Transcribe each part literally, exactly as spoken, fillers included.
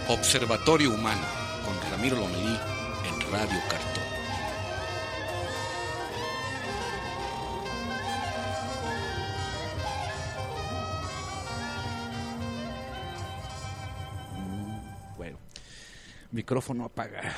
Observatorio Humano, con Ramiro Lomelí en Radio Cartón. Bueno, micrófono apagado.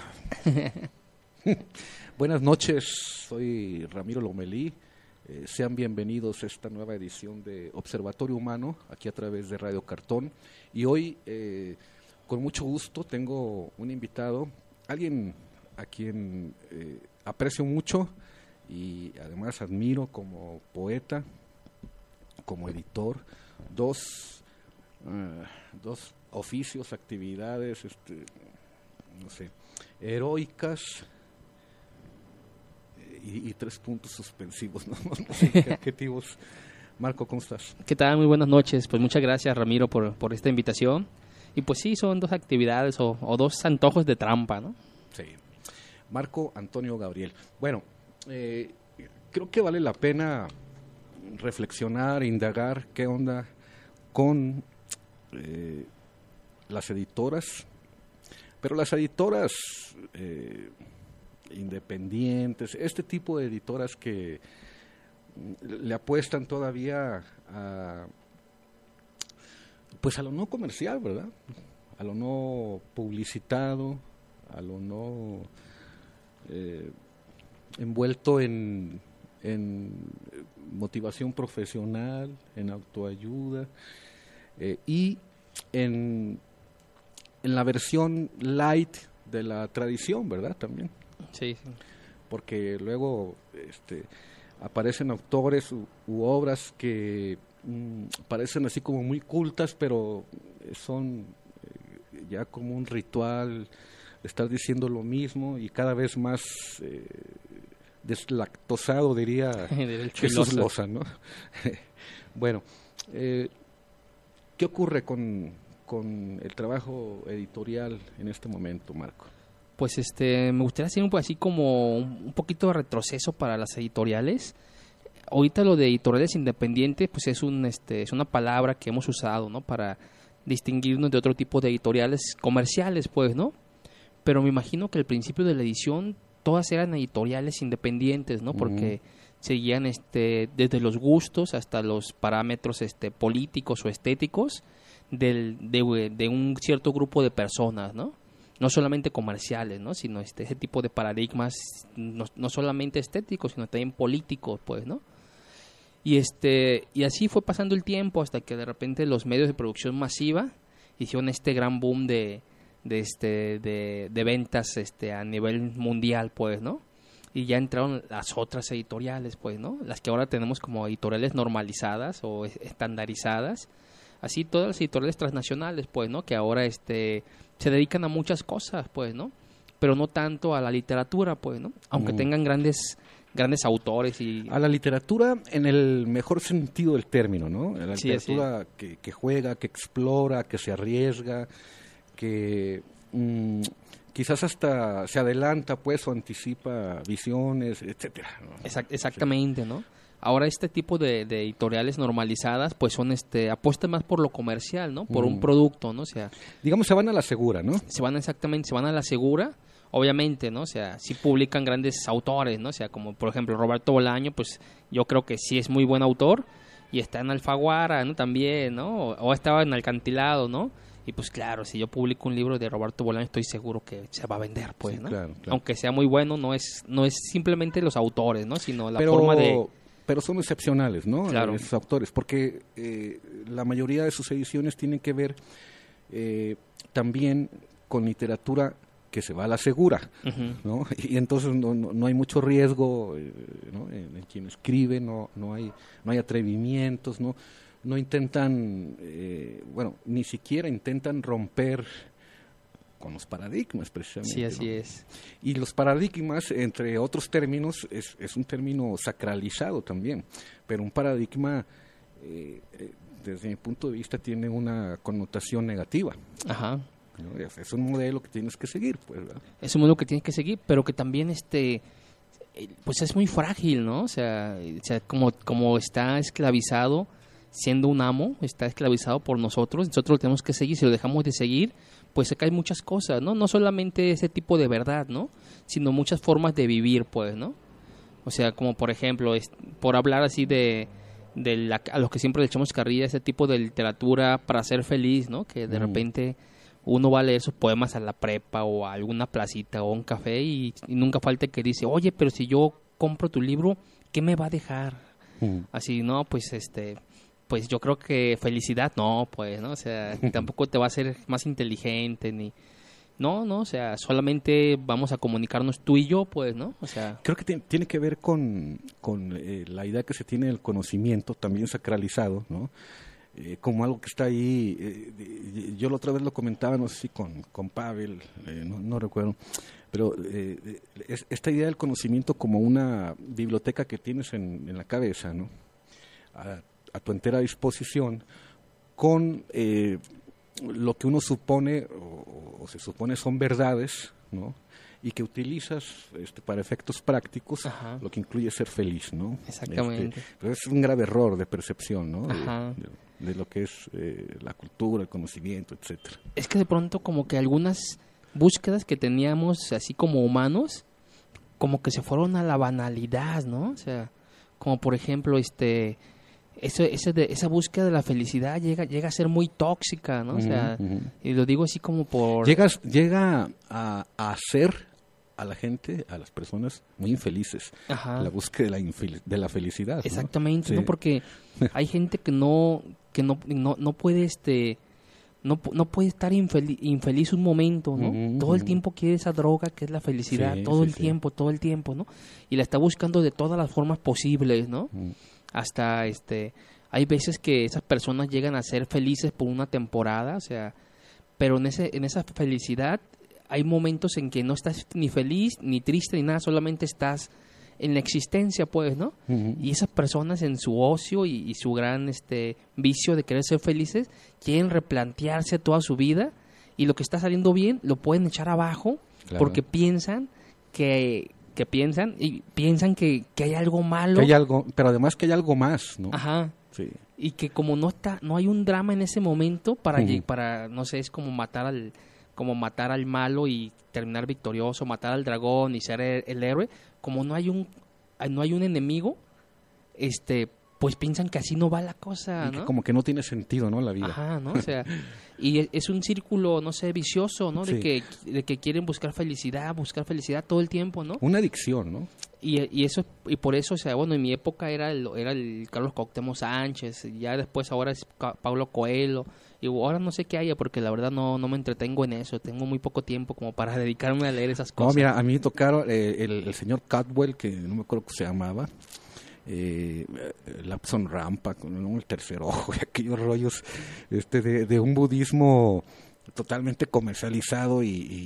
Buenas noches, soy Ramiro Lomelí. Eh, sean bienvenidos a esta nueva edición de Observatorio Humano, aquí a través de Radio Cartón. Y hoy, eh, con mucho gusto, tengo un invitado, alguien a quien eh, aprecio mucho y además admiro como poeta, como editor, dos, uh, dos oficios, actividades, este, no sé, heroicas, Y, y tres puntos suspensivos, ¿no? No sé qué adjetivos. Marco, ¿cómo estás? ¿Qué tal? Muy buenas noches. Pues muchas gracias, Ramiro, por, por esta invitación. Y pues sí, son dos actividades o, o dos antojos de trampa, ¿no? Sí. Marco Antonio Gabriel. Bueno, eh, creo que vale la pena reflexionar, indagar qué onda con eh, las editoras. Pero las editoras... Eh, independientes, este tipo de editoras que le apuestan todavía a, pues a lo no comercial, ¿verdad? A lo no publicitado, a lo no eh, envuelto en, en motivación profesional, en autoayuda eh, y en, en la versión light de la tradición, ¿verdad? También. Sí, sí. Porque luego este, aparecen autores u, u obras que mm, parecen así como muy cultas, pero son eh, ya como un ritual de estar diciendo lo mismo y cada vez más eh, deslactosado, diría Jesús Loza, ¿no? Bueno, eh, ¿qué ocurre con, con el trabajo editorial en este momento, Marco? Pues este, me gustaría hacer un, así como un poquito de retroceso para las editoriales. Ahorita lo de editoriales independientes, pues es un este es una palabra que hemos usado, ¿no? Para distinguirnos de otro tipo de editoriales comerciales, pues, ¿no? Pero me imagino que al principio de la edición todas eran editoriales independientes, ¿no? Porque uh-huh. seguían este desde los gustos hasta los parámetros este políticos o estéticos del de, de un cierto grupo de personas, ¿no? No solamente comerciales, ¿no? Sino este ese tipo de paradigmas no, no solamente estéticos, sino también políticos, pues, ¿no? Y este y así fue pasando el tiempo hasta que de repente los medios de producción masiva hicieron este gran boom de de este de, de ventas este a nivel mundial, pues, ¿no? Y ya entraron las otras editoriales, pues, ¿no? Las que ahora tenemos como editoriales normalizadas o estandarizadas. Así todas las editoriales transnacionales, pues, ¿no? Que ahora este se dedican a muchas cosas, pues, ¿no? Pero no tanto a la literatura, pues, ¿no? Aunque mm. tengan grandes grandes autores y... A la literatura en el mejor sentido del término, ¿no? A la sí, literatura sí. Que, que juega, que explora, que se arriesga, que mmm, quizás hasta se adelanta, pues, o anticipa visiones, etcétera, ¿no? Exact- exactamente, sí. ¿no? Ahora este tipo de, de editoriales normalizadas pues son este apuestan más por lo comercial, ¿no? Por mm. un producto, ¿no? O sea, digamos se van a la segura, ¿no? Se van exactamente, se van a la segura, obviamente, ¿no? O sea, sí publican grandes autores, ¿no? O sea, como por ejemplo Roberto Bolaño, pues yo creo que sí es muy buen autor y está en Alfaguara, ¿no? También, ¿no? O, o estaba en Alcantilado, ¿no? Y pues claro, si yo publico un libro de Roberto Bolaño estoy seguro que se va a vender, pues, sí, ¿no? Claro, claro. Aunque sea muy bueno, no es no es simplemente los autores, ¿no? Sino la Pero... forma de... Pero son excepcionales, ¿no? Claro. Esos autores, porque eh, la mayoría de sus ediciones tienen que ver eh, también con literatura que se va a la segura, uh-huh. ¿no? Y entonces no, no, no hay mucho riesgo, eh, ¿no? en, en quien escribe, no, no hay, no hay atrevimientos, no, no intentan, eh, bueno, ni siquiera intentan romper con los paradigmas, precisamente. Sí, así ¿no? es. Y los paradigmas, entre otros términos, es, es un término sacralizado también, pero un paradigma, eh, eh, desde mi punto de vista, tiene una connotación negativa. Ajá. ¿No? Es, es un modelo que tienes que seguir, pues, ¿verdad? Es un modelo que tienes que seguir, pero que también, este, pues es muy frágil, ¿no? O sea, o sea como, como está esclavizado, siendo un amo, está esclavizado por nosotros, nosotros lo tenemos que seguir. Si lo dejamos de seguir, pues acá hay muchas cosas, ¿no? No solamente ese tipo de verdad, ¿no? Sino muchas formas de vivir, pues, ¿no? O sea, como por ejemplo, es, por hablar así de, de la, a los que siempre le echamos carrilla, ese tipo de literatura para ser feliz, ¿no? Que de mm. repente uno va a leer sus poemas a la prepa o a alguna placita o a un café y, y nunca falta que dice, oye, pero si yo compro tu libro, ¿qué me va a dejar? Mm. Así, no, pues este... pues yo creo que felicidad no, pues, ¿no? O sea, tampoco te va a hacer más inteligente ni... No, no, o sea, solamente vamos a comunicarnos tú y yo, pues, ¿no? O sea... Creo que t- tiene que ver con, con eh, la idea que se tiene del conocimiento, también sacralizado, ¿no? Eh, como algo que está ahí, eh, yo la otra vez lo comentaba, no sé si con, con Pavel, eh, no, no recuerdo, pero eh, es, esta idea del conocimiento como una biblioteca que tienes en, en la cabeza, ¿no? A, a tu entera disposición, con eh, lo que uno supone o, o se supone son verdades, ¿no? Y que utilizas este, para efectos prácticos, Ajá. lo que incluye ser feliz, ¿no? Exactamente. Este, pero es un grave error de percepción, ¿no? De, de, de lo que es eh, la cultura, el conocimiento, etcétera. Es que de pronto como que algunas búsquedas que teníamos así como humanos, como que se fueron a la banalidad, ¿no? O sea, como por ejemplo, este... Eso, ese de, esa búsqueda de la felicidad llega llega a ser muy tóxica, ¿no? O sea, uh-huh, uh-huh. y lo digo así como por... Llegas, llega a, a hacer a la gente, a las personas muy infelices. Ajá. La búsqueda de la, infelic- de la felicidad. Exactamente, ¿no? Sí. ¿no? Porque hay gente que no que no, no, no puede este no, no puede estar infeliz, infeliz un momento, ¿no? Uh-huh, todo el tiempo quiere esa droga que es la felicidad, sí, todo sí, el sí. tiempo, todo el tiempo, ¿no? Y la está buscando de todas las formas posibles, ¿no? Uh-huh. Hasta este hay veces que esas personas llegan a ser felices por una temporada, o sea, pero en ese en esa felicidad hay momentos en que no estás ni feliz ni triste ni nada, solamente estás en la existencia, pues, ¿no? Uh-huh. Y esas personas en su ocio y, y su gran este vicio de querer ser felices quieren replantearse toda su vida y lo que está saliendo bien lo pueden echar abajo, claro. porque piensan que que piensan y piensan que, que hay algo malo, que hay algo, pero además que hay algo más, ¿no? Ajá. Sí. Y que como no está, no hay un drama en ese momento para uh-huh. para no sé, es como matar al como matar al malo y terminar victorioso, matar al dragón y ser el, el héroe, como no hay un no hay un enemigo, este pues piensan que así no va la cosa, y que ¿no? Como que no tiene sentido, ¿no? La vida. Ajá, ¿no? O sea, y es un círculo, no sé, vicioso, ¿no? De sí. que de que quieren buscar felicidad, buscar felicidad todo el tiempo, ¿no? Una adicción, ¿no? Y, y eso y por eso, o sea, bueno, en mi época era el, era el Carlos Cuauhtémoc Sánchez, y ya después ahora es Paulo Coelho, y ahora no sé qué haya porque la verdad no no me entretengo en eso, tengo muy poco tiempo como para dedicarme a leer esas cosas. No, mira, a mí me tocaron eh, el, el señor Cadwell, que no me acuerdo cómo se llamaba, eh, Lapson Rampa, con ¿no? el tercer ojo y aquellos rollos este de, de un budismo totalmente comercializado y,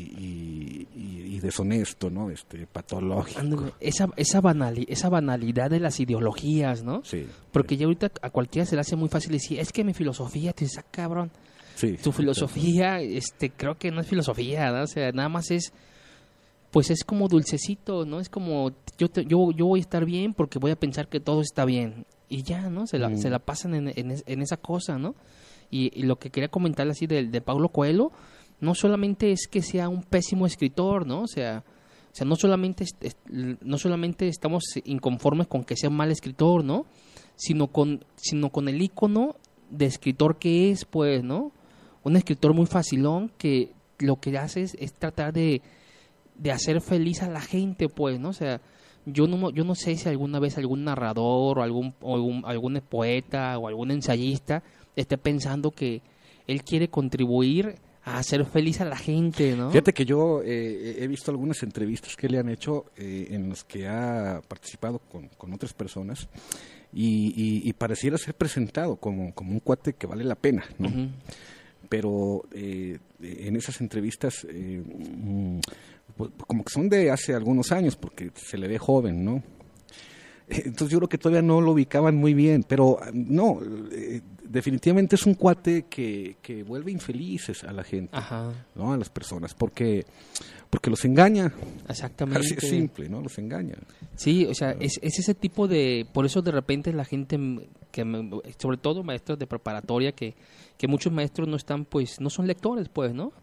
y, y, y deshonesto, ¿no? Este patológico. Andale, esa esa banali, esa banalidad de las ideologías, ¿no? Sí. Porque ya ahorita a cualquiera se le hace muy fácil decir, es que mi filosofía te saca, cabrón. Sí. Tu filosofía, este, creo que no es filosofía, ¿no? O sea, nada más es pues es como dulcecito, ¿no? Es como yo te, yo yo voy a estar bien porque voy a pensar que todo está bien y ya, ¿no? Se la mm. se la pasan en, en en esa cosa, ¿no? Y, y lo que quería comentar así de, de Paulo Coelho, no solamente es que sea un pésimo escritor, ¿no? O sea, o sea no solamente es, es, no solamente estamos inconformes con que sea un mal escritor, ¿no? Sino con sino con el ícono de escritor que es, pues, ¿no? Un escritor muy facilón que lo que hace es, es tratar de de hacer feliz a la gente, pues, ¿no? O sea, yo no yo no sé si alguna vez algún narrador o algún o algún, algún poeta o algún ensayista esté pensando que él quiere contribuir a hacer feliz a la gente, ¿no? Fíjate que yo eh, he visto algunas entrevistas que le han hecho eh, en las que ha participado con, con otras personas y, y, y pareciera ser presentado como, como un cuate que vale la pena, ¿no? Uh-huh. Pero eh, en esas entrevistas eh, mm, pues, como que son de hace algunos años porque se le ve joven, ¿no? Entonces yo creo que todavía no lo ubicaban muy bien, pero no, eh, definitivamente es un cuate que, que vuelve infelices a la gente, Ajá. ¿no? A las personas, porque porque los engaña. Exactamente. Así es simple, ¿no? Los engaña. Sí, o sea, es, es ese tipo de, por eso de repente la gente que sobre todo maestros de preparatoria que que muchos maestros no están, pues, no son lectores, pues, ¿no?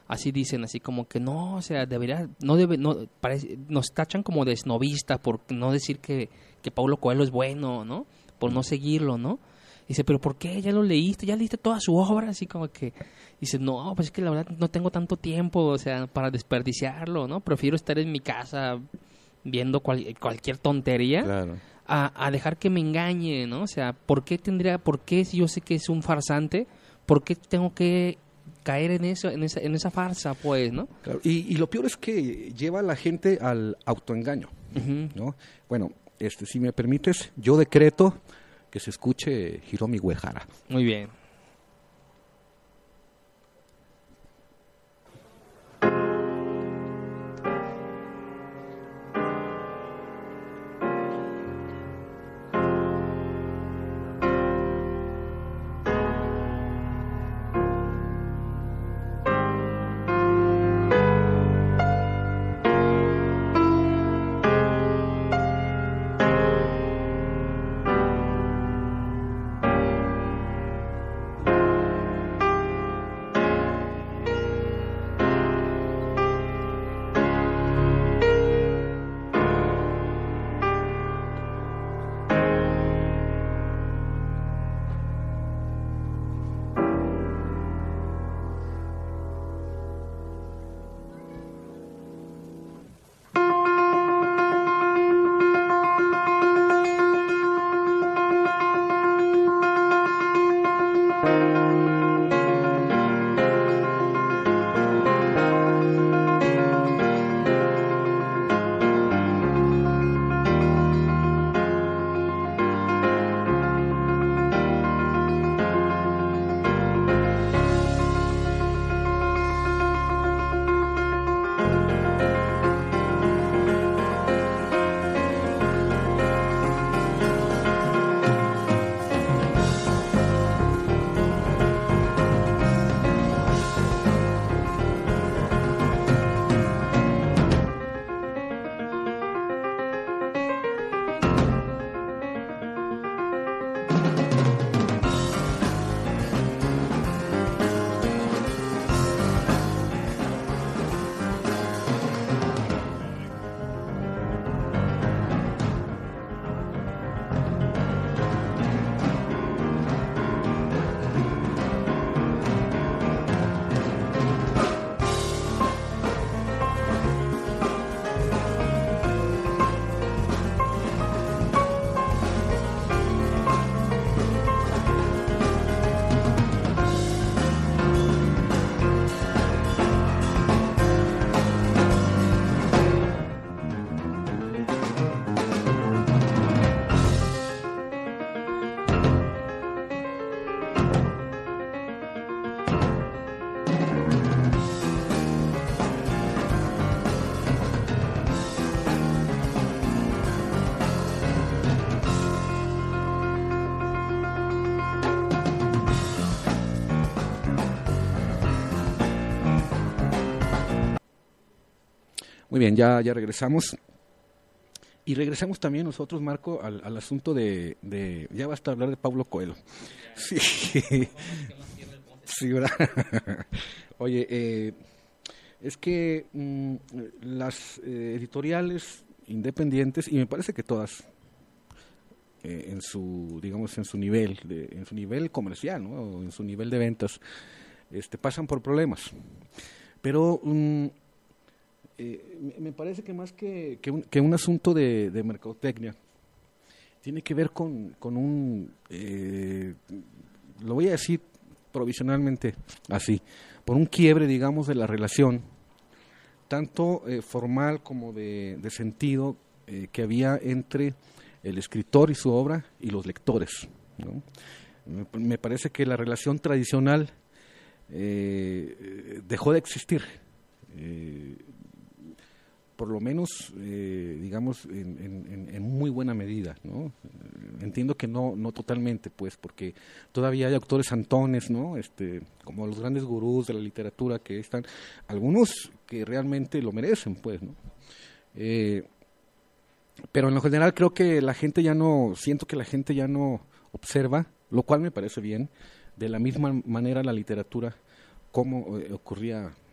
así dicen, así como que no, o sea, debería, no debe, no, parece, nos tachan como de esnovista por no decir que, que Paulo Coelho es bueno, ¿no? Por no seguirlo, ¿no? Dice, pero ¿por qué? ¿Ya lo leíste? ¿Ya leíste toda su obra? Así como que, dice, no, pues es que la verdad no tengo tanto tiempo, o sea, para desperdiciarlo, ¿no? Prefiero estar en mi casa viendo cual, cualquier tontería Claro. a, a dejar que me engañe, ¿no? O sea, ¿por qué tendría, por qué si yo sé que es un farsante, por qué tengo que caer en eso, en esa, en esa farsa, pues, ¿no? Claro. Y, y lo peor es que lleva a la gente al autoengaño, Uh-huh. ¿no? Bueno, este, si me permites, yo decreto que se escuche Hiromi Uehara. Muy bien. Muy bien, ya, ya regresamos. Y regresamos también nosotros, Marco, al, al asunto de, de... Ya basta hablar de Paulo Coelho. Sí, sí, ¿verdad? Oye, eh, es que mmm, las eh, editoriales independientes, y me parece que todas, eh, en su, digamos, en su nivel, de, en su nivel comercial, ¿no? O en su nivel de ventas, este, pasan por problemas. Pero... Mmm, Eh, me parece que más que, que, un, que un asunto de, de mercadotecnia, tiene que ver con, con un, eh, lo voy a decir provisionalmente así, por un quiebre, digamos, de la relación, tanto eh, formal como de, de sentido, eh, que había entre el escritor y su obra y los lectores, ¿no? Me, me parece que la relación tradicional eh, dejó de existir. Eh, por lo menos, eh, digamos, en, en, en muy buena medida, ¿no? Entiendo que no no totalmente, pues, porque todavía hay autores santones, ¿no? Este, como los grandes gurús de la literatura que están, algunos que realmente lo merecen, pues, ¿no? Eh, pero en lo general creo que la gente ya no, siento que la gente ya no observa, lo cual me parece bien, de la misma manera la literatura como eh, ocurría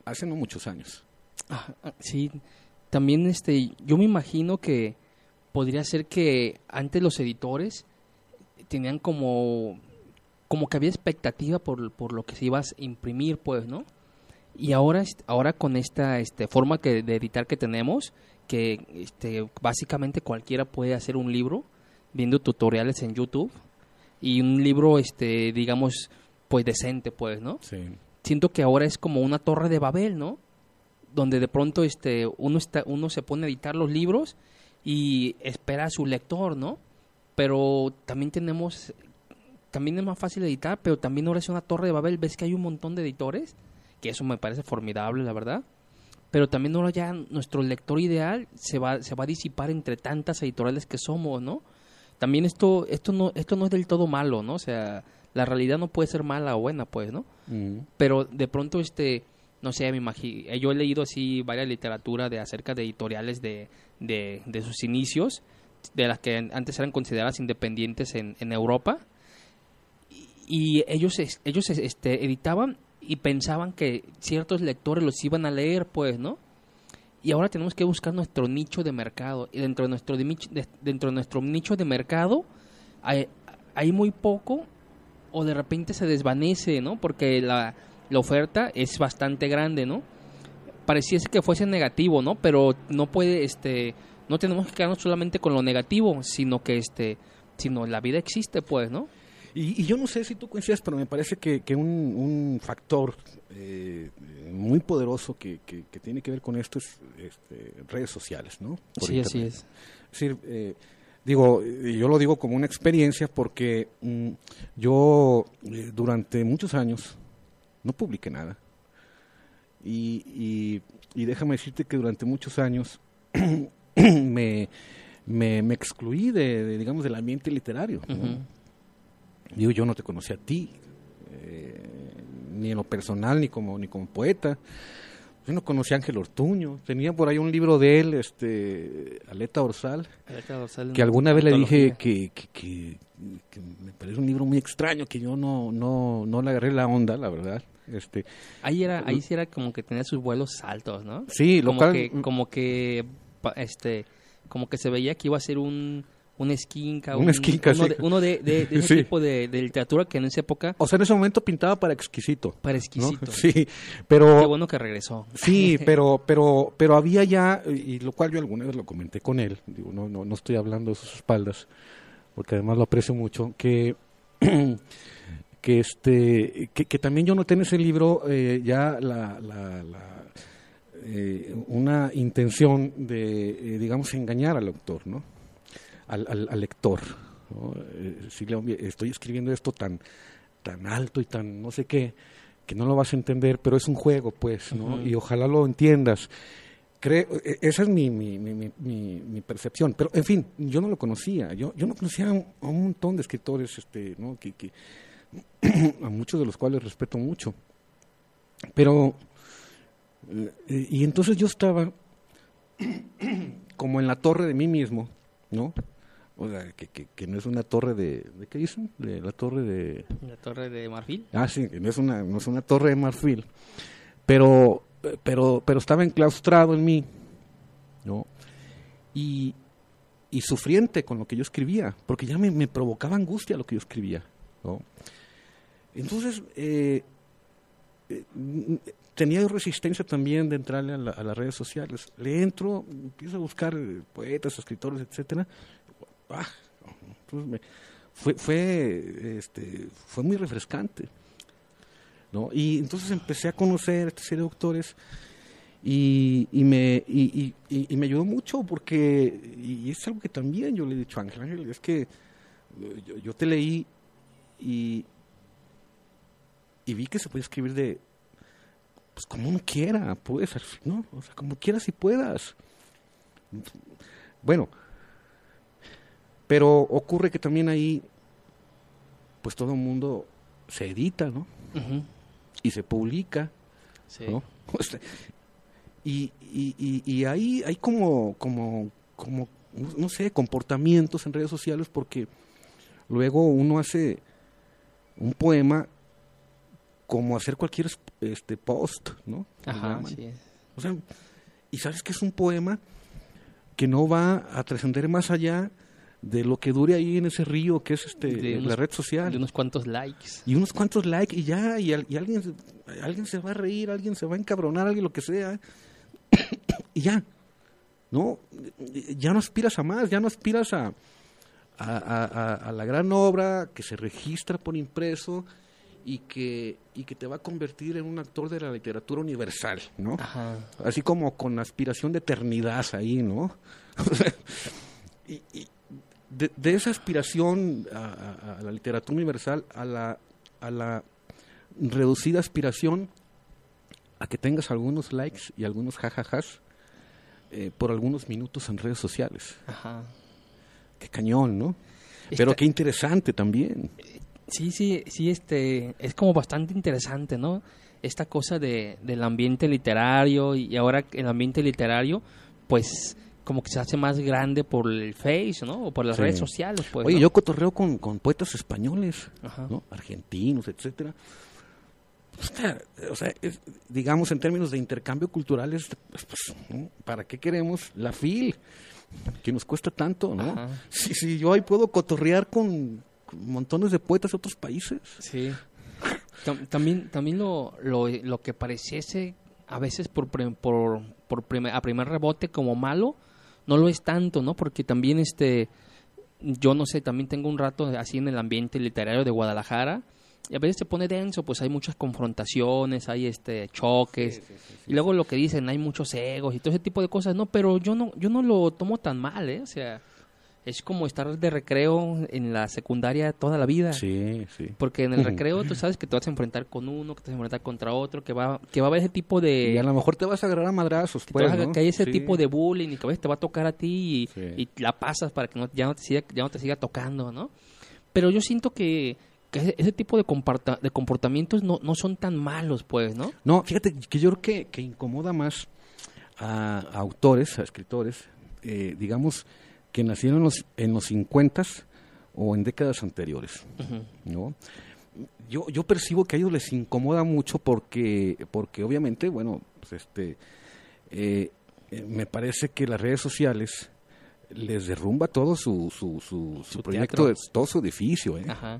hace no muchos años. Ah, sí, también este, yo me imagino que podría ser que antes los editores tenían como, como que había expectativa por, por lo que se iba a imprimir, pues, ¿no? Y ahora, ahora con esta este, forma que, de editar que tenemos, que este, básicamente cualquiera puede hacer un libro viendo tutoriales en YouTube y un libro, este, digamos, pues decente, pues, ¿no? Sí. Siento que ahora es como una torre de Babel, ¿no? Donde de pronto este, uno, está, uno se pone a editar los libros y espera a su lector, ¿no? Pero también tenemos, también es más fácil editar, pero también ahora es una torre de Babel. Ves que hay un montón de editores, que eso me parece formidable, la verdad. Pero también ahora ya nuestro lector ideal se va, se va a disipar entre tantas editoriales que somos, ¿no? También esto, esto no, esto no es del todo malo, ¿no? O sea, la realidad no puede ser mala o buena, pues, ¿no? Mm. Pero de pronto, este, no sé, me imagino, yo he leído así varias literatura de acerca de editoriales de, de, de sus inicios, de las que antes eran consideradas independientes en, en Europa, y, y ellos, ellos este, editaban y pensaban que ciertos lectores los iban a leer, pues, ¿no? Y ahora tenemos que buscar nuestro nicho de mercado. Y dentro de nuestro, de, dentro de nuestro nicho de mercado hay, hay muy poco o de repente se desvanece, ¿no? Porque la, la oferta es bastante grande, ¿no? Pareciese que fuese negativo, ¿no? Pero no puede, este, no tenemos que quedarnos solamente con lo negativo, sino que, este, sino la vida existe, pues, ¿no? Y, y yo no sé si tú coincides, pero me parece que, que un, un factor eh, muy poderoso que, que, que tiene que ver con esto es este, redes sociales, ¿no? Por sí, internet. así es. Es decir, eh, digo, yo lo digo como una experiencia porque mm, yo eh, durante muchos años no publiqué nada. Y, y, y déjame decirte que durante muchos años me, me, me excluí de, de, digamos, del ambiente literario, ¿no? Uh-huh. Digo, yo no te conocí a ti, eh, ni en lo personal, ni como ni como poeta. Yo no conocí a Ángel Ortuño. Tenía por ahí un libro de él, este, Aleta Dorsal, Aleta Dorsal, que alguna vez le dije que, que, que, que me parece un libro muy extraño, que yo no no no le agarré la onda, la verdad. Este, ahí era, ahí sí era como que tenía sus vuelos altos, ¿no? Sí, lo como cual, que, como que, este, como que se veía que iba a ser un un esquinca, un, un, esquinca, uno, sí. de, uno de, de, de ese sí. tipo de, de literatura que en esa época... O sea, en ese momento pintaba para exquisito. Para exquisito. ¿No? Sí, pero... Qué bueno que regresó. Sí, pero pero pero había ya, y lo cual yo alguna vez lo comenté con él, digo, no no no estoy hablando de sus espaldas, porque además lo aprecio mucho, que que este que, que también yo noté en ese libro eh, ya la... la, la eh, una intención de, eh, digamos, engañar al autor, ¿no? Al, al, al lector, ¿no? Eh, si le, estoy escribiendo esto tan tan alto y tan no sé qué, que no lo vas a entender, pero es un juego, pues, ¿no? Uh-huh. Y ojalá lo entiendas. Creo, esa es mi, mi, mi, mi, mi percepción, pero en fin, yo no lo conocía, yo yo no conocía a un, a un montón de escritores, este, ¿no? que, que a muchos de los cuales respeto mucho, pero eh, y entonces yo estaba como en la torre de mí mismo, ¿no? O sea, que, que, que no es una torre de... ¿De qué dicen? De la torre de... ¿La torre de marfil? Ah, sí, que no es una, no es una torre de marfil. Pero, pero, pero estaba enclaustrado en mí, ¿no? Y, y sufriente con lo que yo escribía, porque ya me, me provocaba angustia lo que yo escribía, ¿no? Entonces, eh, eh, tenía yo resistencia también de entrarle a, la, a las redes sociales. Le entro, empiezo a buscar poetas, escritores, etcétera. Ah, entonces me, fue fue este fue muy refrescante, ¿no? Y entonces empecé a conocer a esta serie de autores y, y me y, y, y me ayudó mucho porque y es algo que también yo le he dicho a Ángel Ángel, es que yo, yo te leí y y vi que se puede escribir de pues como uno quiera, puedes, ¿no? O sea, como quieras y puedas. Bueno, pero ocurre que también ahí, pues todo el mundo se edita, ¿no? Uh-huh. Y se publica, sí. ¿no? O sea, y, y, y, y ahí hay como, como, como, no sé, comportamientos en redes sociales, porque luego uno hace un poema como hacer cualquier este post, ¿no? Ajá, sí. O sea, y sabes que es un poema que no va a trascender más allá de lo que dure ahí en ese río que es este De unos- la red social. De unos cuantos likes. Y unos cuantos likes y ya, y, al- y alguien, se- alguien se va a reír, alguien se va a encabronar, alguien lo que sea, y ya, ¿no? Ya no aspiras a más, ya no aspiras a, a, a- a- a la gran obra que se registra por impreso y que, y que te va a convertir en un actor de la literatura universal, ¿no? Ajá. Así como con aspiración de eternidad ahí, ¿no? y, y de, de esa aspiración a, a- a la literatura universal a la, a la reducida aspiración a que tengas algunos likes y algunos jajajas eh, por algunos minutos en redes sociales. Ajá. Qué cañón, ¿no? Pero Esta- qué interesante también. Sí, sí, sí, este, es como bastante interesante, ¿no? Esta cosa de, del ambiente literario y ahora el ambiente literario, pues, como que se hace más grande por el Face, ¿no? O por las Sí. redes sociales, pues, Oye, ¿no? yo cotorreo con, con poetas españoles, Ajá. ¿no? Argentinos, etcétera. O sea, o sea, es- digamos en términos de intercambio cultural, es, pues, pues, ¿no? ¿Para qué queremos la F I L? Que nos cuesta tanto, ¿no? Ajá. Sí, sí, yo ahí puedo cotorrear con, con montones de poetas de otros países. Sí. Tam- También, también lo, lo, lo que pareciese a veces por, pre- por, por primer- a primer rebote como malo, no lo es tanto, ¿no? Porque también, este, yo no sé, también tengo un rato así en el ambiente literario de Guadalajara y a veces se pone denso, pues hay muchas confrontaciones, hay este choques y luego lo que dicen, hay muchos egos y todo ese tipo de cosas, ¿no? Pero yo no, yo no lo tomo tan mal, ¿eh? O sea, es como estar de recreo en la secundaria toda la vida. Sí, sí. Porque en el recreo tú sabes que te vas a enfrentar con uno, que te vas a enfrentar contra otro, que va, que va a haber ese tipo de... Y a lo mejor te vas a agarrar a madrazos, que, te pues, vas a- ¿no? que hay ese Sí. tipo de bullying y que a veces te va a tocar a ti y, Sí. y la pasas para que no, ya, no te siga, ya no te siga tocando, ¿no? Pero yo siento que, que ese, ese tipo de, comporta, de comportamientos no, no son tan malos, pues, ¿no? No, fíjate que yo creo que, que incomoda más a, a autores, a escritores, eh, digamos, que nacieron en los, en los cincuentas o en décadas anteriores, Ujú. ¿no? Yo, yo percibo que a ellos les incomoda mucho porque, porque obviamente, bueno, pues este, eh, eh, me parece que las redes sociales les derrumba todo su, su, su, su Su proyecto, teatro. de, todo su edificio, ¿eh? Ajá.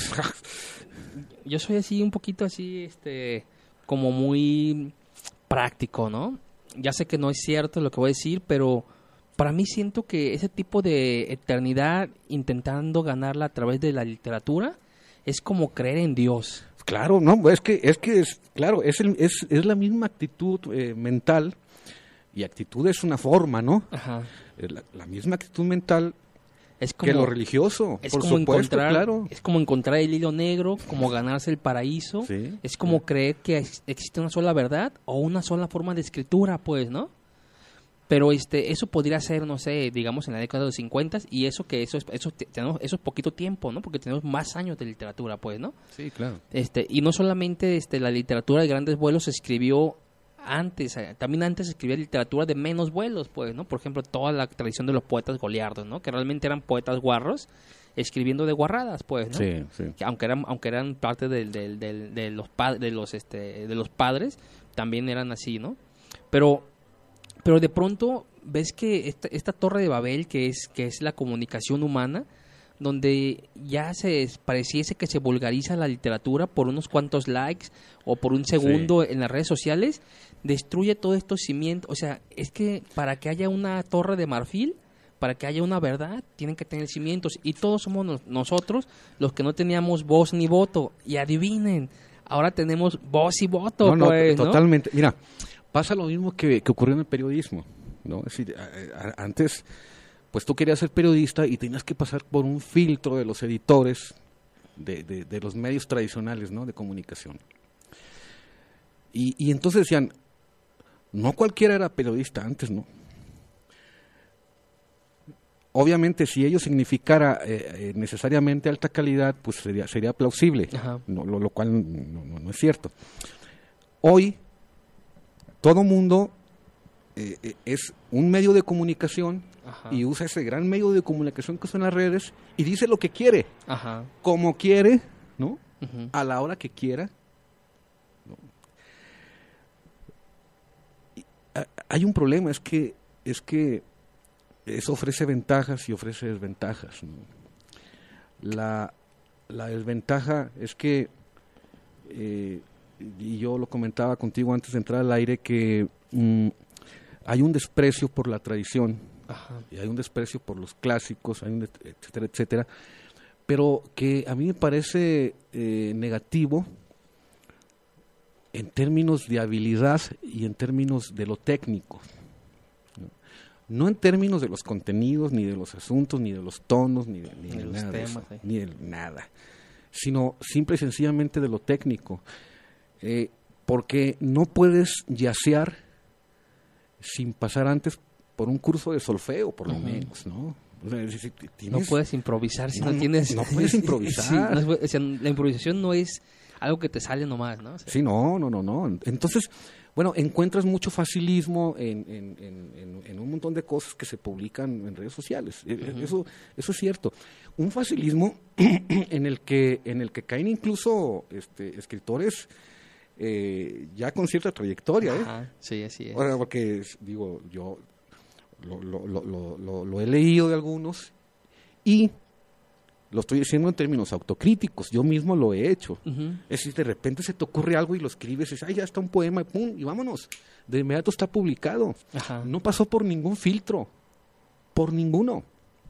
Yo soy así, un poquito así, este, como muy práctico, ¿no? Ya sé que no es cierto lo que voy a decir, pero para mí siento que ese tipo de eternidad intentando ganarla a través de la literatura es como creer en Dios. Claro, no, es que es que es claro, es el, es, es la misma actitud eh, mental, y actitud es una forma, ¿no? Ajá. Es La, la misma actitud mental Es que como, lo religioso, es por como supuesto, encontrar, claro. es como encontrar el hilo negro, como ganarse el paraíso. Sí, Es como sí. creer que ex- existe una sola verdad o una sola forma de escritura, pues, ¿no? Pero este, eso podría ser, no sé, digamos en la década de los cincuenta y eso que eso es, eso te- tenemos, eso es poquito tiempo, ¿no? Porque tenemos más años de literatura, pues, ¿no? Sí, claro. Este, y no solamente este, la literatura de grandes vuelos se escribió antes, eh, también antes se escribía literatura de menos vuelos, pues, ¿no? Por ejemplo, toda la tradición de los poetas goliardos, ¿no? Que realmente eran poetas guarros escribiendo de guarradas, pues, ¿no? Sí, sí. Que aunque eran aunque eran parte del, del, del- de los pa- de los este de los padres, también eran así, ¿no? Pero pero de pronto ves que esta, esta torre de Babel, que es que es la comunicación humana, donde ya se pareciese que se vulgariza la literatura por unos cuantos likes o por un segundo en las redes sociales, destruye todos estos cimientos. O sea, es que para que haya una torre de marfil, para que haya una verdad, tienen que tener cimientos. Y todos somos nos- nosotros los que no teníamos voz ni voto. Y adivinen, ahora tenemos voz y voto, No, no, pues, ¿no? totalmente. Mira, pasa lo mismo que, que ocurrió en el periodismo, ¿no? Es decir, a- a- antes, pues tú querías ser periodista y tenías que pasar por un filtro de los editores de, de, de los medios tradicionales, ¿no? De comunicación. Y, y entonces decían, no cualquiera era periodista antes, ¿no? Obviamente, si ello significara eh, eh, necesariamente alta calidad, pues sería, sería plausible, Ajá. no, lo, lo cual no, no- no es cierto. Hoy, todo mundo eh, eh, es un medio de comunicación Ajá. y usa ese gran medio de comunicación que son las redes y dice lo que quiere, Ajá. como quiere, ¿no? Ujú. A la hora que quiera hay un problema, es que, es que eso ofrece ventajas y ofrece desventajas, ¿no? La, la desventaja es que, eh, y yo lo comentaba contigo antes de entrar al aire, que mm, hay un desprecio por la tradición, ajá, y hay un desprecio por los clásicos, hay un de, etcétera, etcétera, pero que a mí me parece eh, negativo en términos de habilidad y en términos de lo técnico, ¿no? No en términos de los contenidos, ni de los asuntos, ni de los tonos, ni de, ni de los nada, temas, eso, eh. ni de nada, sino simple y sencillamente de lo técnico, eh, porque no puedes yacear sin pasar antes por un curso de solfeo, por lo uh-huh. menos, ¿no? O sea, si, si tienes, no puedes improvisar si no, no tienes... No puedes improvisar. Sí, no es, o sea, la improvisación no es algo que te sale nomás, ¿no? O sea, sí, no, no, no, no. Entonces, bueno, encuentras mucho facilismo en, en, en, en un montón de cosas que se publican en redes sociales. Uh-huh. Eso, eso es cierto. Un facilismo en el que, en el que caen incluso este, escritores eh, ya con cierta trayectoria, ¿eh? Ajá, sí, así es. Ahora, porque digo, yo lo, lo, lo, lo, lo, lo he leído de algunos y lo estoy diciendo en términos autocríticos, yo mismo lo he hecho. Uh-huh. Es decir, de repente se te ocurre algo y lo escribes, y dices, ay, ya está un poema, y pum, y vámonos. De inmediato está publicado. Ajá. No pasó por ningún filtro, por ninguno.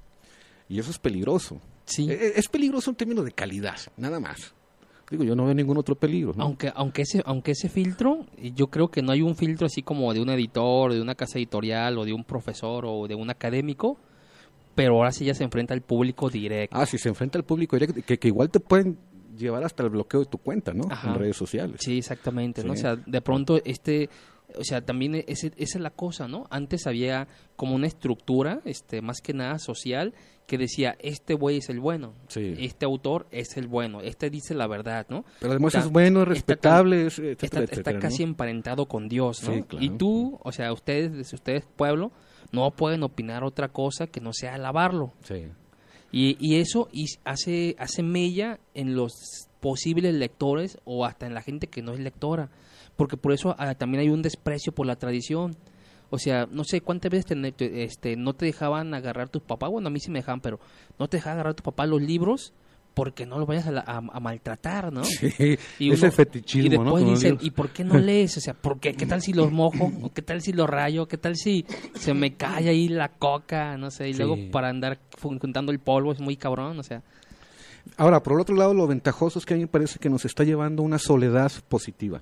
Y eso es peligroso. Sí. Es, es peligroso en términos de calidad, nada más. Digo, yo no veo ningún otro peligro, ¿no? Aunque, aunque ese, aunque ese filtro, yo creo que no hay un filtro así como de un editor, de una casa editorial, o de un profesor, o de un académico, pero ahora sí ya se enfrenta al público directo. Ah, sí, se enfrenta al público directo, que, que igual te pueden llevar hasta el bloqueo de tu cuenta, ¿no? Ajá. En redes sociales. Sí, exactamente, sí. ¿no? O sea, de pronto este... O sea, también ese, esa es la cosa, ¿no? Antes había como una estructura, este, más que nada social, que decía, este güey es el bueno, sí. Este autor es el bueno, este dice la verdad, ¿no? Pero además está, es bueno, es respetable, está, etcétera, está, etcétera, está casi ¿no? emparentado con Dios, ¿no? Sí, claro. Y tú, o sea, ustedes, ustedes pueblo, no pueden opinar otra cosa que no sea alabarlo. Sí. Y, y eso y hace, hace mella en los posibles lectores o hasta en la gente que no es lectora. Porque por eso ah, también hay un desprecio por la tradición. O sea, no sé cuántas veces te, este, no te dejaban agarrar tus papás. Bueno, a mí sí me dejaban, pero no te dejaban agarrar tus papás los libros porque no los vayas a, la, a, a maltratar, ¿no? Sí, y ese uno, fetichismo, y después ¿no? dicen, ¿y por qué no lees? O sea, ¿por qué? ¿Qué tal si los mojo? ¿O qué tal si los rayo? ¿Qué tal si se me cae ahí la coca? No sé, y sí. Luego para andar juntando el polvo es muy cabrón, o sea. Ahora, por el otro lado, lo ventajoso es que a mí me parece que nos está llevando una soledad positiva.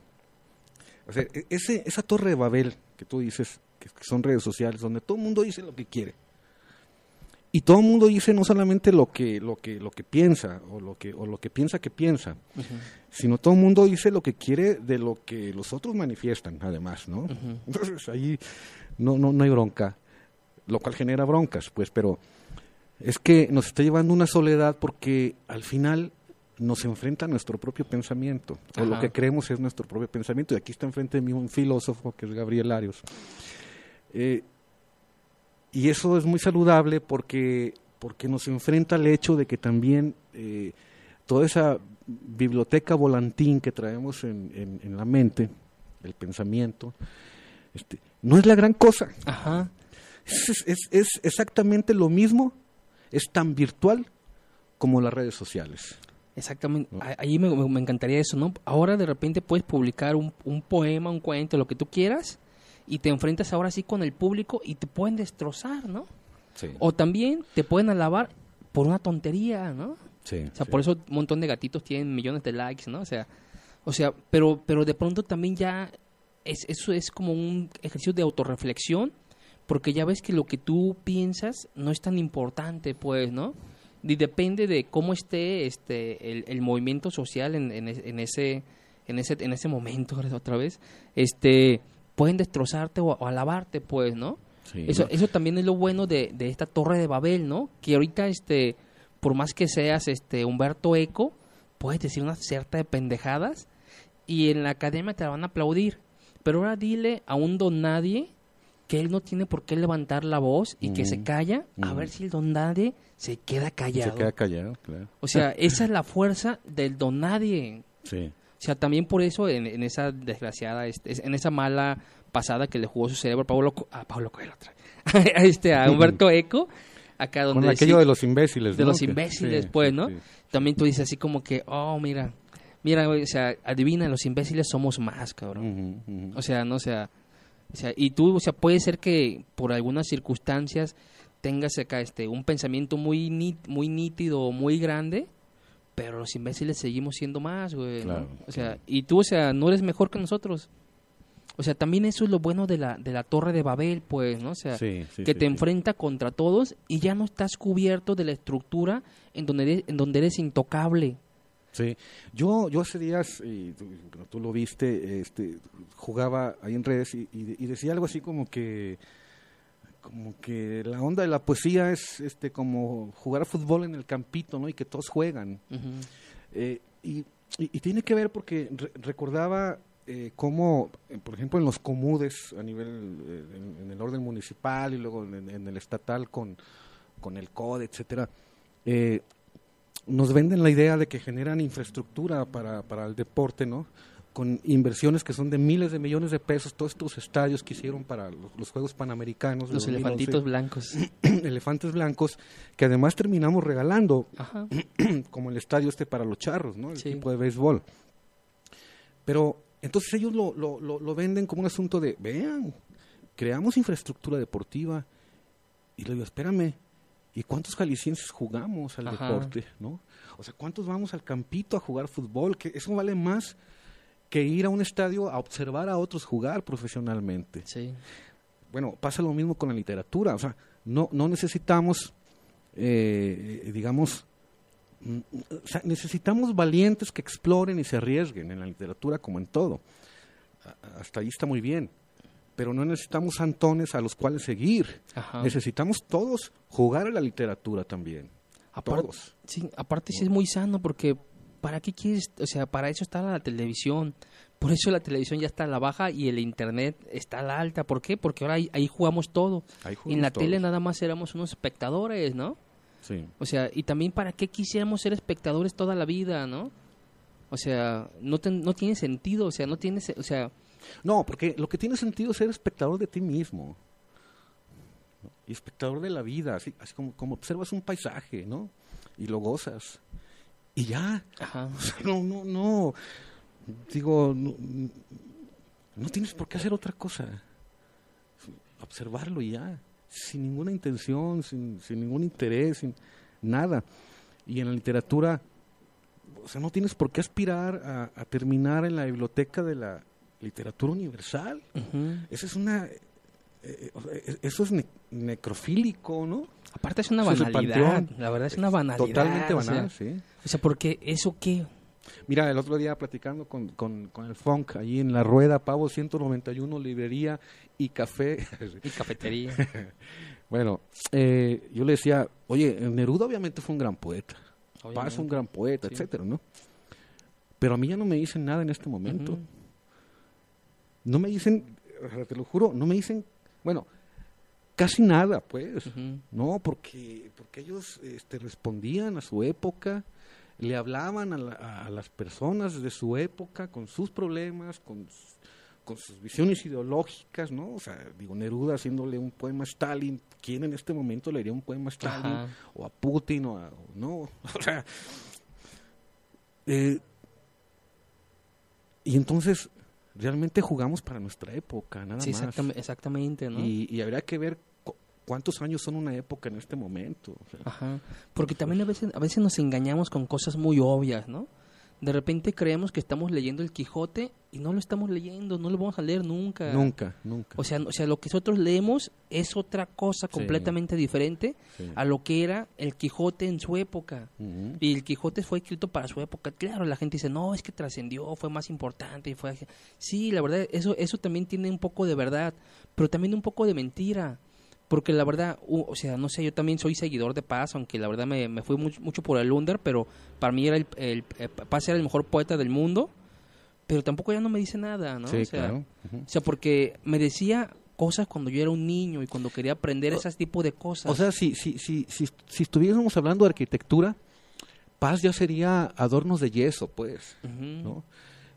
O sea, ese, esa torre de Babel que tú dices, que son redes sociales, donde todo el mundo dice lo que quiere. Y todo el mundo dice no solamente lo que lo que lo que piensa o lo que o lo que piensa que piensa, uh-huh. Sino todo el mundo dice lo que quiere de lo que los otros manifiestan, además, ¿no? Uh-huh. Entonces ahí no no no hay bronca, lo cual genera broncas, pues, pero es que nos está llevando una soledad porque al final nos enfrenta a nuestro propio pensamiento, o Ajá. Lo que creemos es nuestro propio pensamiento, y aquí está enfrente de mí un filósofo que es Gabriel Arios. Eh, y eso es muy saludable porque, porque nos enfrenta al hecho de que también eh, toda esa biblioteca volantín que traemos en, en, en la mente, el pensamiento, este, no es la gran cosa. Ajá. Es, es, es exactamente lo mismo, es tan virtual como las redes sociales. Exactamente, ¿no? Ahí me, me encantaría eso, ¿no? Ahora de repente puedes publicar un, un poema, un cuento, lo que tú quieras, y te enfrentas ahora sí con el público y te pueden destrozar, ¿no? Sí. O también te pueden alabar por una tontería, ¿no? Sí, o sea, sí. Por eso un montón de gatitos tienen millones de likes, ¿no? O sea, o sea, pero, pero de pronto también ya es, eso es como un ejercicio de autorreflexión, porque ya ves que lo que tú piensas no es tan importante, pues, ¿no? Y depende de cómo esté este el, el movimiento social en, en, en ese en ese en ese momento otra vez este pueden destrozarte o, o alabarte, pues, ¿no? Sí, eso ¿no? Eso también es lo bueno de, de esta torre de Babel, ¿no? Que ahorita este por más que seas este Humberto Eco, puedes decir una cierta de pendejadas y en la academia te la van a aplaudir, pero ahora dile a un don nadie que él no tiene por qué levantar la voz y mm. que se calla, mm. a ver si el don nadie se queda callado. Se queda callado, claro. O sea, esa es la fuerza del don nadie. Sí. O sea, también por eso en, en esa desgraciada, este, en esa mala pasada que le jugó su cerebro a Paulo, a Paulo Coelho, a, este, a Humberto Eco, acá donde... Con aquello sí, de los imbéciles, De ¿no? los imbéciles, sí, pues, sí, ¿no? sí. También tú dices así como que, oh, mira, mira, güey, o sea, adivina, los imbéciles somos más, cabrón. Uh-huh, uh-huh. O sea, no, o sea, o sea, y tú, o sea, puede ser que por algunas circunstancias tengas acá este un pensamiento muy nit, muy nítido, muy grande, pero los imbéciles seguimos siendo más, güey, Claro, ¿no? O sea, claro. y tú, o sea, no eres mejor que nosotros. O sea, también eso es lo bueno de la de la Torre de Babel, pues, ¿no? O sea, Sí, sí, que sí, te sí. enfrenta contra todos y ya no estás cubierto de la estructura en donde eres, en donde eres intocable. Sí, yo, yo hace días, y tú, tú lo viste, este, jugaba ahí en redes y, y, y decía algo así como que, como que la onda de la poesía es, este, como jugar fútbol en el campito, ¿no? Y que todos juegan. Uh-huh. Eh, y, y, y tiene que ver porque re- recordaba eh, cómo, eh, por ejemplo, en los comudes a nivel, eh, en, en el orden municipal y luego en, en el estatal con, con el C O D, etcétera. Eh, nos venden la idea de que generan infraestructura para, para el deporte, ¿no? Con inversiones que son de miles de millones de pesos, todos estos estadios que hicieron para los, los Juegos Panamericanos. Los elefantitos blancos. Elefantes blancos, que además terminamos regalando, Ajá. como el estadio este para los charros, ¿no? El Sí. equipo de béisbol. Pero entonces ellos lo, lo, lo, lo venden como un asunto de, vean, creamos infraestructura deportiva. Y le digo, espérame, ¿y cuántos jaliscienses jugamos al Ajá. deporte, no? O sea, ¿cuántos vamos al campito a jugar fútbol? Que eso vale más que ir a un estadio a observar a otros jugar profesionalmente. Sí. Bueno, pasa lo mismo con la literatura. O sea, no, no necesitamos, eh, digamos, mm, o sea, necesitamos valientes que exploren y se arriesguen en la literatura como en todo. A- Hasta ahí está muy bien. Pero no necesitamos santones a los cuales seguir. Ajá. Necesitamos todos jugar a la literatura también. Apar- Todos. Sí, aparte sí es muy sano porque ¿para qué quieres? O sea, para eso está la televisión. Por eso la televisión ya está a la baja y el internet está a la alta. ¿Por qué? Porque ahora ahí, ahí jugamos todo. Ahí En jugamos la todos. tele nada más éramos unos espectadores, ¿no? Sí. O sea, y también para qué quisiéramos ser espectadores toda la vida, ¿no? O sea, no, ten- no tiene sentido, o sea, no tiene, se- o sea, No, porque lo que tiene sentido es ser espectador de ti mismo. ¿no? Y espectador de la vida, así, así como, como observas un paisaje, ¿no? Y lo gozas. Y ya. ajá, O sea, no, no, no. Digo, no, no tienes por qué hacer otra cosa. Observarlo y ya. Sin ninguna intención, sin, sin ningún interés, sin nada. Y en la literatura, o sea, no tienes por qué aspirar a, a terminar en la biblioteca de la literatura universal. ujú. Eso es una... eh, o sea, eso es ne- necrofílico, ¿no? Aparte es una Eso es el banalidad, panteón. la verdad es una banalidad. Totalmente o sea, banal, sí. O sea, porque eso qué, Mira, el otro día platicando con, con, con el Funk, ahí en la Rueda, Pavo ciento noventa y uno, librería y café. y cafetería. Bueno, eh, yo le decía, oye, Neruda obviamente fue un gran poeta. Paz Obviamente. fue un gran poeta, Sí. etcétera, ¿no? Pero a mí ya no me dicen nada en este momento. Ujú. No me dicen, o sea, te lo juro, no me dicen, bueno, casi nada, pues. Ujú. No, porque porque ellos este, respondían a su época, le hablaban a, la- a las personas de su época con sus problemas, con, s- con sus visiones ideológicas, ¿no? O sea, digo, Neruda haciéndole un poema a Stalin, ¿quién en este momento le haría un poema a Stalin? Ajá. O a Putin, o a... o no, o sea... eh, y entonces, realmente jugamos para nuestra época, nada Sí, más. exactam- exactamente, ¿no? Y, y habría que ver cu- cuántos años son una época en este momento. O sea, Ajá. Porque también a veces, a veces nos engañamos con cosas muy obvias, ¿no? De repente creemos que estamos leyendo el Quijote y no lo estamos leyendo, no lo vamos a leer nunca. nunca, nunca. O sea, o sea, lo que nosotros leemos es otra cosa Sí. completamente diferente Sí. a lo que era el Quijote en su época. Ujú. Y el Quijote fue escrito para su época. Claro, la gente dice, no, es que trascendió, fue más importante. Y fue... Sí, la verdad, eso, eso también tiene un poco de verdad, pero también un poco de mentira. Porque la verdad, u- o sea, no sé, yo también soy seguidor de Paz, aunque la verdad me, me fui mucho, mucho por el under, pero para mí era el, el, el- Paz era el mejor poeta del mundo, pero tampoco ya no me dice nada, ¿no? Sí, o sea, claro. Ujú. o sea, porque me decía cosas cuando yo era un niño y cuando quería aprender ese tipo de cosas. O sea, si, si, si, si, si estuviésemos hablando de arquitectura, Paz ya sería adornos de yeso, pues, Ujú. ¿no?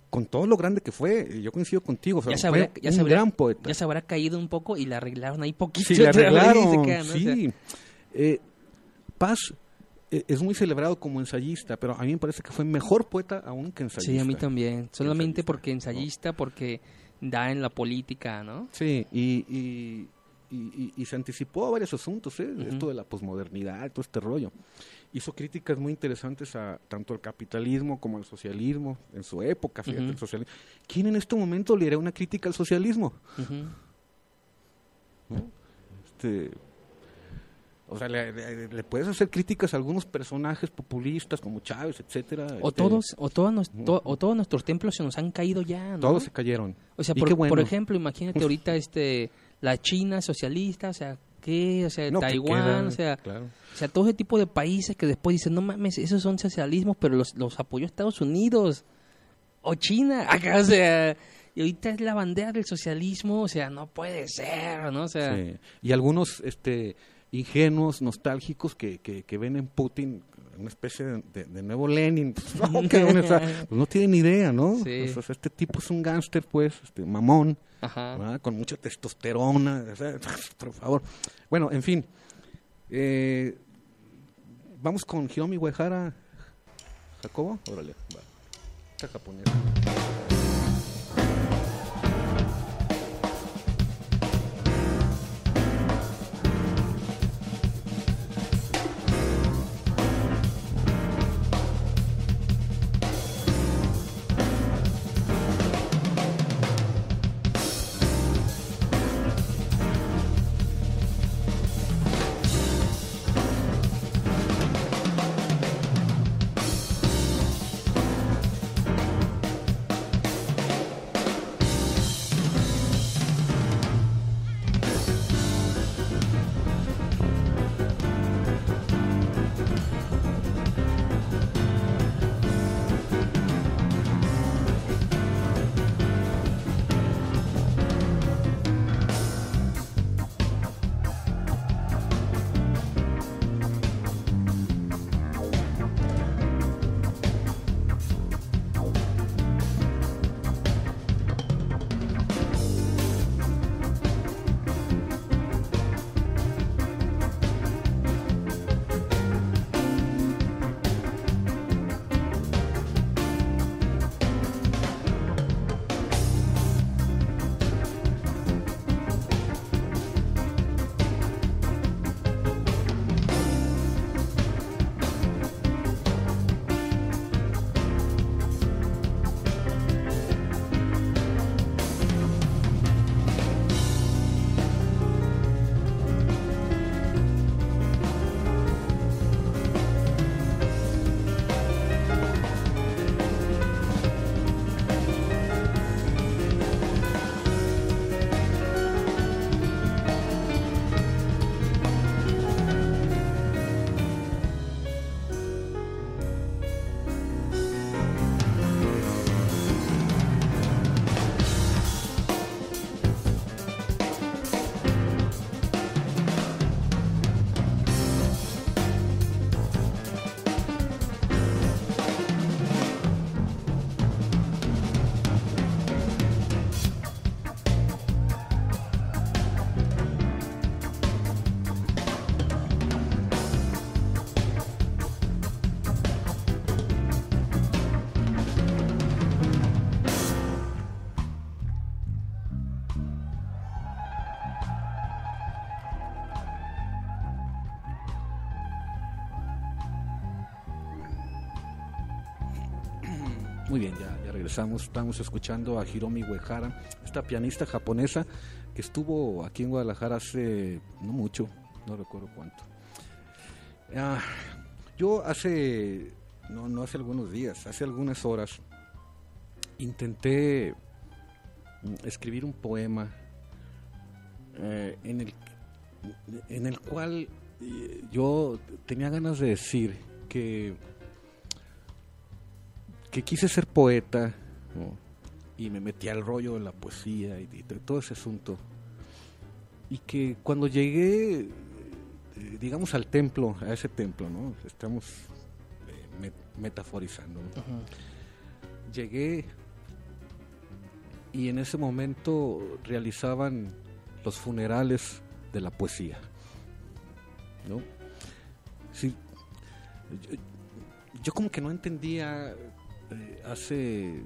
con todo lo grande que fue, yo coincido contigo, o sea, ya se habrá, fue ya un se habrá, gran poeta. Ya se habrá caído un poco y la arreglaron ahí poquito. Sí, la arreglaron, queda, ¿no? sí. O sea, eh, Paz eh, es muy celebrado como ensayista, pero a mí me parece que fue mejor poeta aún que ensayista. sí, a mí también. Solamente ensayista, porque ensayista, ¿no? porque da en la política, ¿no? Sí, y, y, y, y, y se anticipó a varios asuntos, ¿eh? Uh-huh. Esto de la posmodernidad, todo este rollo. Hizo críticas muy interesantes a tanto al capitalismo como al socialismo en su época, fíjate, Uh-huh. el socialismo. ¿Quién en este momento le haría una crítica al socialismo? Uh-huh. ¿No? Este, o sea, le, le, le puedes hacer críticas a algunos personajes populistas como Chávez, etcétera. O este, todos, o todos, nos, to, o todos nuestros templos se nos han caído ya, ¿no? Todos se cayeron. O sea, Y por, qué bueno. por ejemplo, imagínate ahorita este la China socialista, o sea, ¿qué? O sea, No, que Taiwán, queda, o sea, claro. o sea, todo ese tipo de países que después dicen, no mames, esos son socialismos, pero los, los apoyó Estados Unidos o China, acá, o sea, y ahorita es la bandera del socialismo, o sea, no puede ser, ¿no? O sea, Sí. Y algunos este ingenuos, nostálgicos que, que, que ven en Putin una especie de, de, de nuevo Lenin, pues, no, que no, está, pues no tienen idea, ¿no? Sí. O sea, este tipo es un gángster, pues, este mamón, ajá. ¿verdad? Con mucha testosterona, o sea, por favor. Bueno, en fin, eh, vamos con Hiromi Uehara, Jacobo, órale, va, está japonés. Muy bien, ya, ya regresamos. Estamos escuchando a Hiromi Uehara, esta pianista japonesa que estuvo aquí en Guadalajara hace no mucho, no recuerdo cuánto. Ah, yo hace, no, no hace algunos días, hace algunas horas, intenté escribir un poema eh, en el en el cual eh, yo tenía ganas de decir que que quise ser poeta, ¿no? Y me metí al rollo de la poesía y, y todo ese asunto, y que cuando llegué, eh, digamos, al templo, a ese templo, ¿no? Estamos eh, met- metaforizando, ¿no? Uh-huh. Llegué y en ese momento realizaban los funerales de la poesía, ¿no? Sí, yo, yo como que no entendía eh, hace,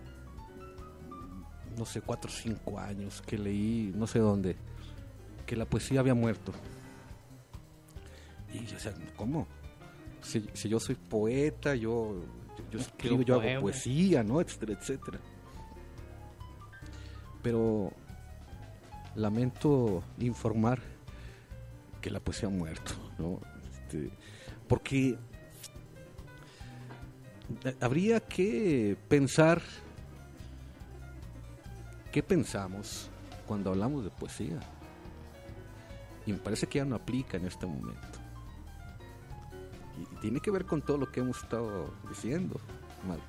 no sé, cuatro o cinco años que leí, no sé dónde, que la poesía había muerto. Y yo, o sea, ¿cómo? Si, si yo soy poeta, yo, yo, yo escribo, yo hago poesía, ¿no? Etcétera, etcétera. Pero lamento informar que la poesía ha muerto, ¿no? Este, porque habría que pensar qué pensamos cuando hablamos de poesía. Y me parece que ya no aplica en este momento. Y, y tiene que ver con todo lo que hemos estado diciendo, Marco.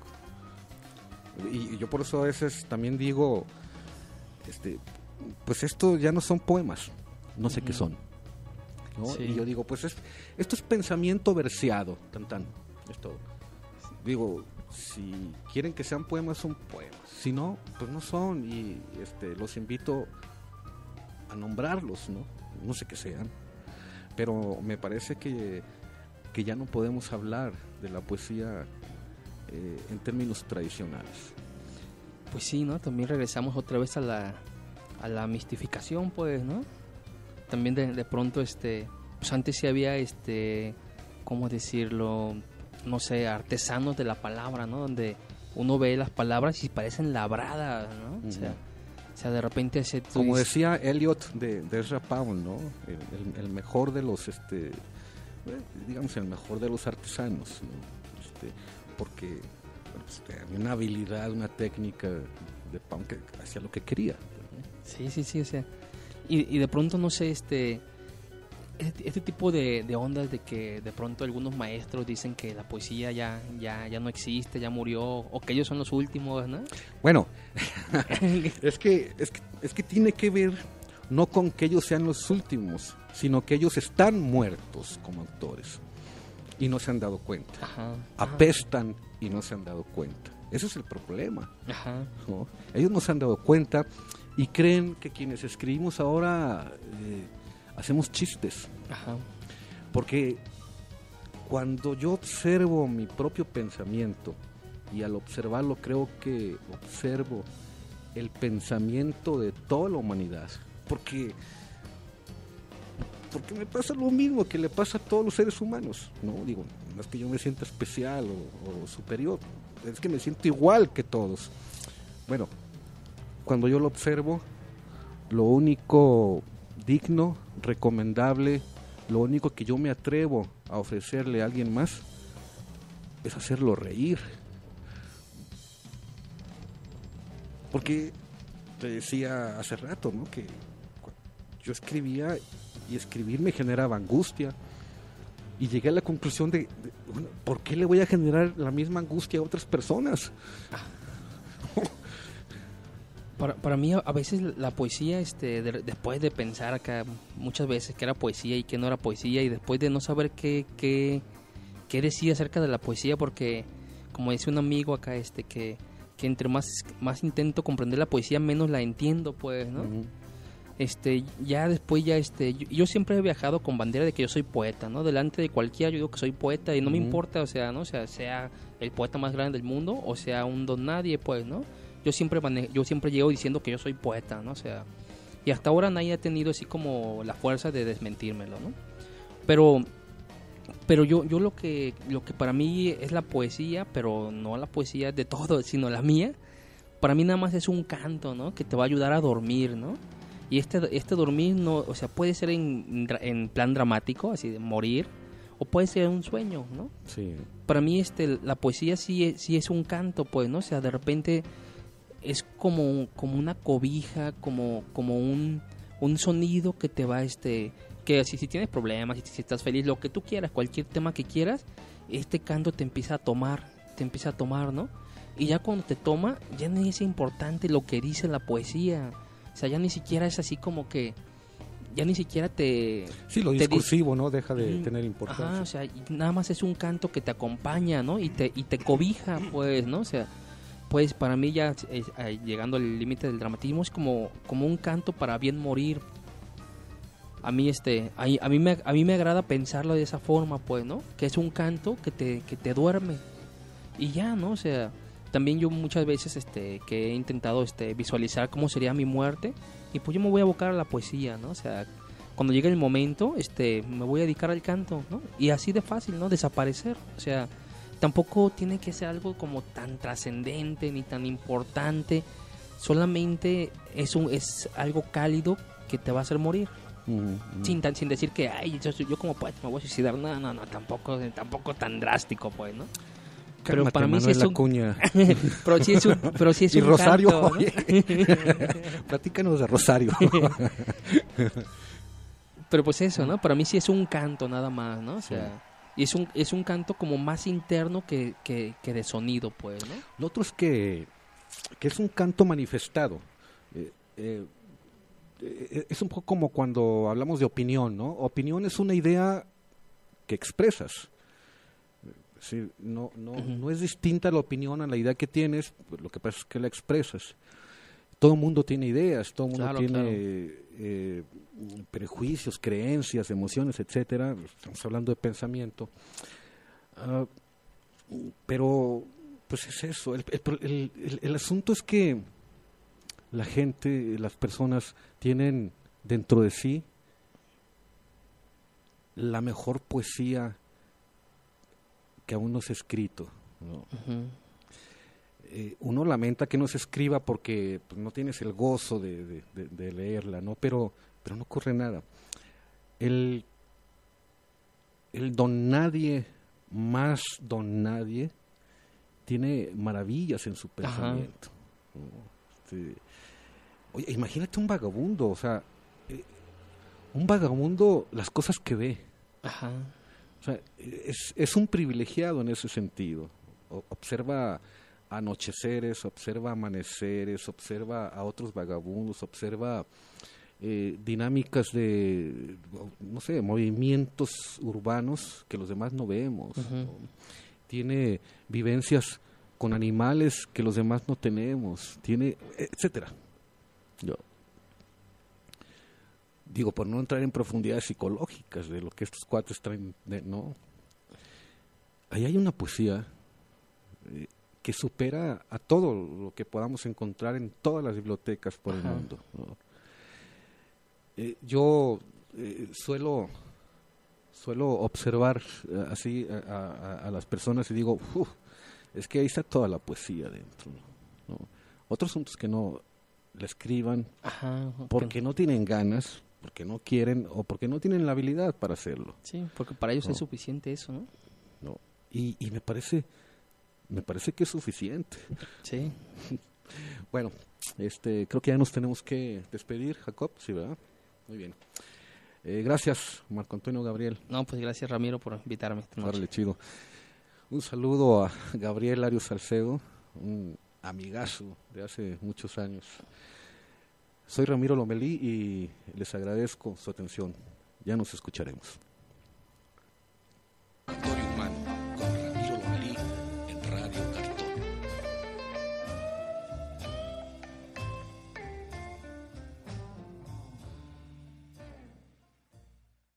Y, y yo por eso a veces también digo, este, pues esto ya no son poemas, no sé uh-huh. qué son, ¿no? Sí. Y yo digo, pues es, esto es pensamiento verseado, tan tan, es todo. Digo, si quieren que sean poemas, son poemas, si no, pues no son, y este, los invito a nombrarlos, ¿no? No sé qué sean, pero me parece que, que ya no podemos hablar de la poesía eh, en términos tradicionales. Pues sí, ¿no? También regresamos otra vez a la a la mistificación, pues, ¿no? También de, de pronto, este, pues antes sí había, este, ¿cómo decirlo? No sé, artesanos de la palabra, ¿no? Donde uno ve las palabras y parecen labradas, ¿no? Uh-huh. O sea, o sea, de repente ese... Como dices, decía Eliot de, de Ezra Pound, ¿no? El, el, el mejor de los, este, digamos, el mejor de los artesanos, ¿no? Este, porque pues, había una habilidad, una técnica de Pound que hacía lo que quería. Sí, sí, sí, o sea, y, y de pronto, no sé, este, este, este tipo de, de ondas de que de pronto algunos maestros dicen que la poesía ya, ya, ya no existe, ya murió, o que ellos son los últimos, ¿no? Bueno, es que, es que, es que tiene que ver no con que ellos sean los últimos, sino que ellos están muertos como autores y no se han dado cuenta. Ajá, apestan ajá. y no se han dado cuenta. Ese es el problema. Ajá. ¿No? Ellos no se han dado cuenta y creen que quienes escribimos ahora eh, hacemos chistes. Ajá. Porque cuando yo observo mi propio pensamiento, y al observarlo creo que observo el pensamiento de toda la humanidad, porque, porque me pasa lo mismo que le pasa a todos los seres humanos, no digo, no es que yo me sienta especial o, o superior, es que me siento igual que todos. Bueno, cuando yo lo observo, lo único digno, recomendable, lo único que yo me atrevo a ofrecerle a alguien más es hacerlo reír. Porque te decía hace rato, ¿no? Que yo escribía y escribir me generaba angustia. Y llegué a la conclusión de, de bueno, ¿por qué le voy a generar la misma angustia a otras personas? Para, para mí a veces la poesía, este, de, después de pensar acá muchas veces que era poesía y que no era poesía, y después de no saber qué, qué, qué decía acerca de la poesía, porque como dice un amigo acá, este, que, que entre más, más intento comprender la poesía, menos la entiendo, pues, ¿no? Uh-huh. Este, ya después ya, este, yo, yo siempre he viajado con bandera de que yo soy poeta, ¿no? Delante de cualquiera yo digo que soy poeta y no uh-huh. me importa, o sea, ¿no? O sea, sea el poeta más grande del mundo o sea un don nadie, pues, ¿no? Yo siempre mane- yo siempre llego diciendo que yo soy poeta, ¿no? O sea, y hasta ahora nadie ha tenido así como la fuerza de desmentírmelo, ¿no? Pero pero yo yo lo que lo que para mí es la poesía, pero no la poesía de todo, sino la mía, para mí nada más es un canto, ¿no? Que te va a ayudar a dormir, ¿no? Y este este dormir no, o sea, puede ser en en plan dramático, así de morir, o puede ser un sueño, ¿no? Sí. Para mí este la poesía sí sí es un canto, pues, ¿no? O sea, de repente es como, como una cobija, como, como un, un sonido que te va, este, que si, si tienes problemas, si, si estás feliz, lo que tú quieras, cualquier tema que quieras, este canto te empieza a tomar, te empieza a tomar, ¿no? Y ya cuando te toma, ya ni es importante lo que dice la poesía, o sea, ya ni siquiera es así como que, ya ni siquiera te... Sí, lo te discursivo, dice, ¿no? Deja de mm, tener importancia. Ajá, o sea, nada más es un canto que te acompaña, ¿no? Y te, y te cobija, pues, ¿no? O sea, pues para mí ya eh, eh, llegando al límite del dramatismo es como, como un canto para bien morir. A mí este a, a mí me a mí me agrada pensarlo de esa forma, pues, ¿no? Que es un canto que te que te duerme. Y ya, ¿no? O sea, también yo muchas veces este que he intentado este visualizar cómo sería mi muerte y pues yo me voy a abocar a la poesía, ¿no? O sea, cuando llegue el momento, este me voy a dedicar al canto, ¿no? Y así de fácil, ¿no? Desaparecer. O sea, tampoco tiene que ser algo como tan trascendente ni tan importante. Solamente es un es algo cálido que te va a hacer morir. Uh-huh. Sin, tan, sin decir que ay yo, yo como poeta me voy a suicidar, no, no, no, tampoco, tampoco tan drástico, pues, ¿no? Pero Cálmate, para mí sí es un cuña. pero sí es un pero sí es y un Rosario, canto, ¿no? Platícanos de Rosario. Pero pues eso, ¿no? Para mí sí es un canto nada más, ¿no? O sea, sí. Y es un es un canto como más interno que, que, que de sonido, pues, ¿no? Lo otro es que que es un canto manifestado. Eh, eh, es un poco como cuando hablamos de opinión, ¿no? Opinión es una idea que expresas. Es decir, no, no, uh-huh. no es distinta la opinión a la idea que tienes, lo que pasa es que la expresas. Todo el mundo tiene ideas, todo el mundo claro, tiene claro. Eh, prejuicios, creencias, emociones, etcétera. Estamos hablando de pensamiento. Uh, pero, pues es eso. El, el, el, el asunto es que la gente, las personas tienen dentro de sí la mejor poesía que aún no se ha escrito, ¿no? Uh-huh. eh, uno lamenta que no se escriba porque pues, no tienes el gozo de, de, de, de leerla, ¿no? Pero, pero no ocurre nada. El, el don nadie, más don nadie, tiene maravillas en su pensamiento, ¿no? Este, oye, imagínate un vagabundo, o sea, eh, un vagabundo, las cosas que ve. Ajá. O sea, es, es un privilegiado en ese sentido. O, observa anocheceres, observa amaneceres, observa a otros vagabundos, observa eh, dinámicas de, no sé, movimientos urbanos que los demás no vemos. Uh-huh. ¿no? Tiene vivencias con animales que los demás no tenemos, tiene, etcétera. Yo digo, por no entrar en profundidades psicológicas de lo que estos cuates traen, de, no. Ahí hay una poesía eh, que supera a todo lo que podamos encontrar en todas las bibliotecas por Ajá. el mundo, ¿no? Eh, yo eh, suelo suelo observar eh, así a, a, a las personas y digo, uf, es que ahí está toda la poesía dentro, ¿no? Otros asuntos que no la escriban Ajá, okay. porque no tienen ganas, porque no quieren o porque no tienen la habilidad para hacerlo. Sí, porque para ellos no. es suficiente eso, ¿no? No. Y, y me parece me parece que es suficiente. Sí. Bueno, este creo que ya nos tenemos que despedir, Jacob, sí, ¿verdad? Muy bien. Eh, gracias, Marco Antonio Gabriel. No, pues gracias, Ramiro, por invitarme esta noche. Órale, chido. Un saludo a Gabriel Arias Salcedo, un amigazo de hace muchos años. Soy Ramiro Lomelí y les agradezco su atención. Ya nos escucharemos.